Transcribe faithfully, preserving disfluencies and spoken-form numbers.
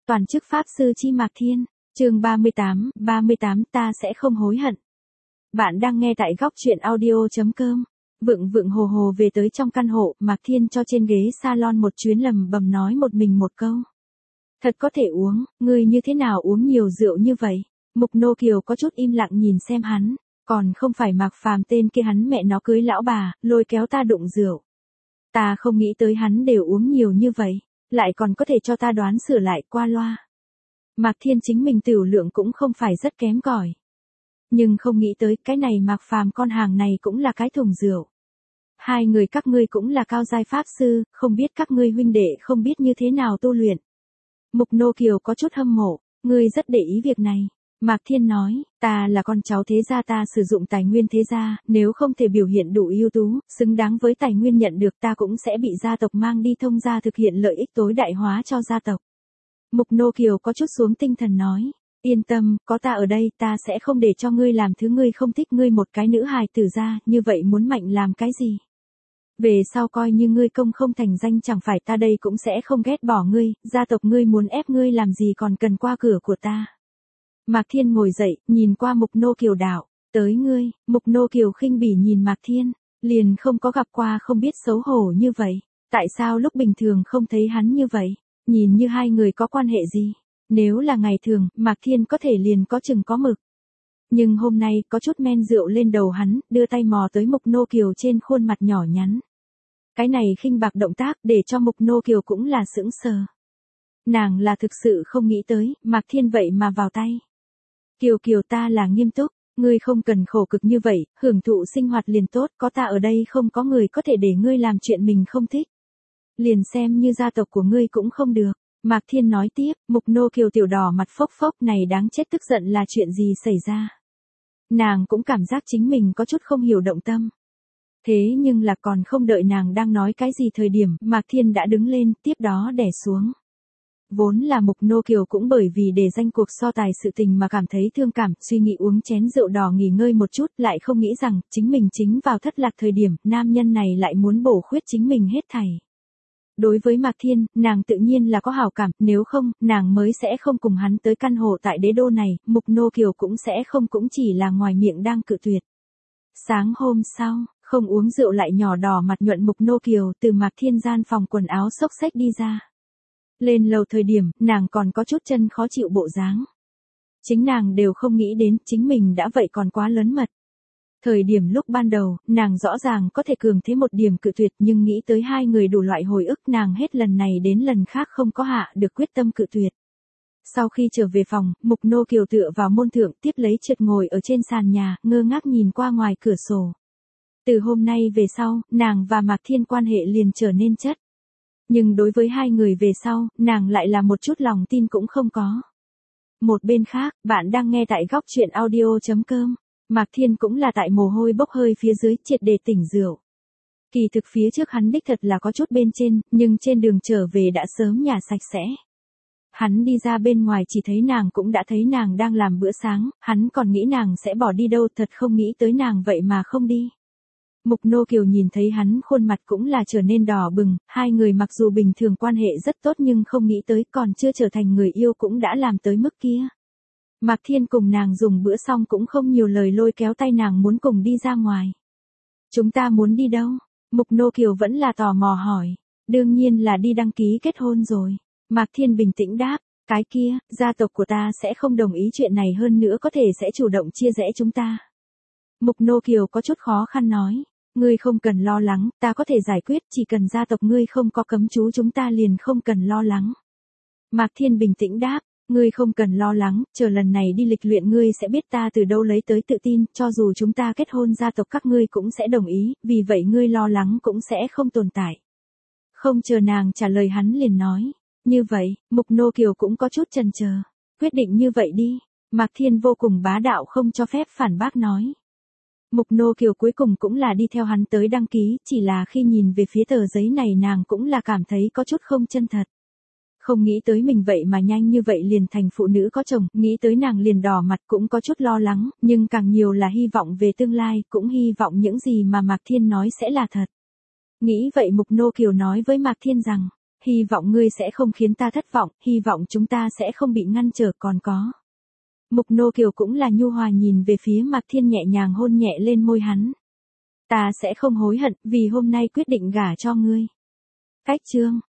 Toàn chức Pháp Sư chi Mạc Thiên, chương ba mươi tám, ba mươi tám ta sẽ không hối hận. Bạn đang nghe tại góc truyện audio.com. Vượng vượng hồ hồ về tới trong căn hộ, Mạc Thiên cho trên ghế salon một chuyến lầm bầm nói một mình một câu. Thật có thể uống, ngươi như thế nào uống nhiều rượu như vậy? Mục Nô Kiều có chút im lặng nhìn xem hắn, còn không phải Mạc Phàm tên kia hắn mẹ nó cưới lão bà, lôi kéo ta đụng rượu. Ta không nghĩ tới hắn đều uống nhiều như vậy, lại còn có thể cho ta đoán sửa lại qua loa. Mạc Thiên chính mình tửu lượng cũng không phải rất kém cỏi. Nhưng không nghĩ tới cái này Mạc Phàm con hàng này cũng là cái thùng rượu. Hai người các ngươi cũng là cao giai pháp sư, không biết các ngươi huynh đệ không biết như thế nào tu luyện. Mục Nô Kiều có chút hâm mộ, ngươi rất để ý việc này. Mạc Thiên nói, ta là con cháu thế gia, ta sử dụng tài nguyên thế gia, nếu không thể biểu hiện đủ ưu tú, xứng đáng với tài nguyên nhận được ta cũng sẽ bị gia tộc mang đi thông gia thực hiện lợi ích tối đại hóa cho gia tộc. Mục Nô Kiều có chút xuống tinh thần nói, yên tâm, có ta ở đây, ta sẽ không để cho ngươi làm thứ ngươi không thích, ngươi một cái nữ hài tử ra, như vậy muốn mạnh làm cái gì? Về sau coi như ngươi công không thành danh, chẳng phải ta đây cũng sẽ không ghét bỏ ngươi, gia tộc ngươi muốn ép ngươi làm gì còn cần qua cửa của ta. Mạc Thiên ngồi dậy, nhìn qua Mục Nô Kiều đạo, tới ngươi. Mục Nô Kiều khinh bỉ nhìn Mạc Thiên, liền không có gặp qua không biết xấu hổ như vậy, tại sao lúc bình thường không thấy hắn như vậy, nhìn như hai người có quan hệ gì, nếu là ngày thường, Mạc Thiên có thể liền có chừng có mực. Nhưng hôm nay có chút men rượu lên đầu hắn, đưa tay mò tới Mục Nô Kiều trên khuôn mặt nhỏ nhắn. Cái này khinh bạc động tác để cho Mục Nô Kiều cũng là sững sờ. Nàng là thực sự không nghĩ tới, Mạc Thiên vậy mà vào tay. Kiều Kiều, ta là nghiêm túc, ngươi không cần khổ cực như vậy, hưởng thụ sinh hoạt liền tốt, có ta ở đây không có người có thể để ngươi làm chuyện mình không thích. Liền xem như gia tộc của ngươi cũng không được. Mạc Thiên nói tiếp, Mục Nô Kiều tiểu đỏ mặt phốc phốc, này đáng chết, tức giận là chuyện gì xảy ra. Nàng cũng cảm giác chính mình có chút không hiểu động tâm. Thế nhưng là còn không đợi nàng đang nói cái gì thời điểm, Mạc Thiên đã đứng lên, tiếp đó đè xuống. Vốn là Mục Nô Kiều cũng bởi vì để danh cuộc so tài sự tình mà cảm thấy thương cảm, suy nghĩ uống chén rượu đỏ nghỉ ngơi một chút, lại không nghĩ rằng, chính mình chính vào thất lạc thời điểm, nam nhân này lại muốn bổ khuyết chính mình hết thảy. Đối với Mạc Thiên, nàng tự nhiên là có hảo cảm, nếu không, nàng mới sẽ không cùng hắn tới căn hộ tại đế đô này, Mục Nô Kiều cũng sẽ không cũng chỉ là ngoài miệng đang cự tuyệt. Sáng hôm sau, không uống rượu lại nhỏ đỏ mặt nhuận Mục Nô Kiều từ Mạc Thiên gian phòng quần áo xốc xếch đi ra. Lên lầu thời điểm, nàng còn có chút chân khó chịu bộ dáng. Chính nàng đều không nghĩ đến, chính mình đã vậy còn quá lớn mật. Thời điểm lúc ban đầu, nàng rõ ràng có thể cường thế một điểm cự tuyệt, nhưng nghĩ tới hai người đủ loại hồi ức, nàng hết lần này đến lần khác không có hạ được quyết tâm cự tuyệt. Sau khi trở về phòng, Mục Nô Kiều tựa vào môn thượng, tiếp lấy trượt ngồi ở trên sàn nhà, ngơ ngác nhìn qua ngoài cửa sổ. Từ hôm nay về sau, nàng và Mạc Thiên quan hệ liền trở nên chất. Nhưng đối với hai người về sau, nàng lại là một chút lòng tin cũng không có. Một bên khác, bạn đang nghe tại góc truyện audio.com. Mạc Thiên cũng là tại mồ hôi bốc hơi phía dưới, triệt để tỉnh rượu. Kỳ thực phía trước hắn đích thật là có chút bên trên, nhưng trên đường trở về đã sớm nhả sạch sẽ. Hắn đi ra bên ngoài chỉ thấy nàng cũng đã thấy nàng đang làm bữa sáng, hắn còn nghĩ nàng sẽ bỏ đi đâu, thật không nghĩ tới nàng vậy mà không đi. Mục Nô Kiều nhìn thấy hắn khuôn mặt cũng là trở nên đỏ bừng, hai người mặc dù bình thường quan hệ rất tốt nhưng không nghĩ tới còn chưa trở thành người yêu cũng đã làm tới mức kia. Mạc Thiên cùng nàng dùng bữa xong cũng không nhiều lời, lôi kéo tay nàng muốn cùng đi ra ngoài. Chúng ta muốn đi đâu? Mục Nô Kiều vẫn là tò mò hỏi. Đương nhiên là đi đăng ký kết hôn rồi. Mạc Thiên bình tĩnh đáp, cái kia, gia tộc của ta sẽ không đồng ý chuyện này, hơn nữa có thể sẽ chủ động chia rẽ chúng ta. Mục Nô Kiều có chút khó khăn nói, ngươi không cần lo lắng, ta có thể giải quyết, chỉ cần gia tộc ngươi không có cấm chú chúng ta liền không cần lo lắng. Mạc Thiên bình tĩnh đáp, ngươi không cần lo lắng, chờ lần này đi lịch luyện ngươi sẽ biết ta từ đâu lấy tới tự tin, cho dù chúng ta kết hôn gia tộc các ngươi cũng sẽ đồng ý, vì vậy ngươi lo lắng cũng sẽ không tồn tại. Không chờ nàng trả lời hắn liền nói, như vậy, Mục Nô Kiều cũng có chút chần chờ, quyết định như vậy đi. Mạc Thiên vô cùng bá đạo không cho phép phản bác nói. Mục Nô Kiều cuối cùng cũng là đi theo hắn tới đăng ký, chỉ là khi nhìn về phía tờ giấy này nàng cũng là cảm thấy có chút không chân thật. Không nghĩ tới mình vậy mà nhanh như vậy liền thành phụ nữ có chồng, nghĩ tới nàng liền đỏ mặt cũng có chút lo lắng, nhưng càng nhiều là hy vọng về tương lai, cũng hy vọng những gì mà Mạc Thiên nói sẽ là thật. Nghĩ vậy Mục Nô Kiều nói với Mạc Thiên rằng, hy vọng ngươi sẽ không khiến ta thất vọng, hy vọng chúng ta sẽ không bị ngăn trở còn có. Mục Nô Kiều cũng là nhu hòa nhìn về phía Mạc Thiên nhẹ nhàng hôn nhẹ lên môi hắn. Ta sẽ không hối hận vì hôm nay quyết định gả cho ngươi. Cách chương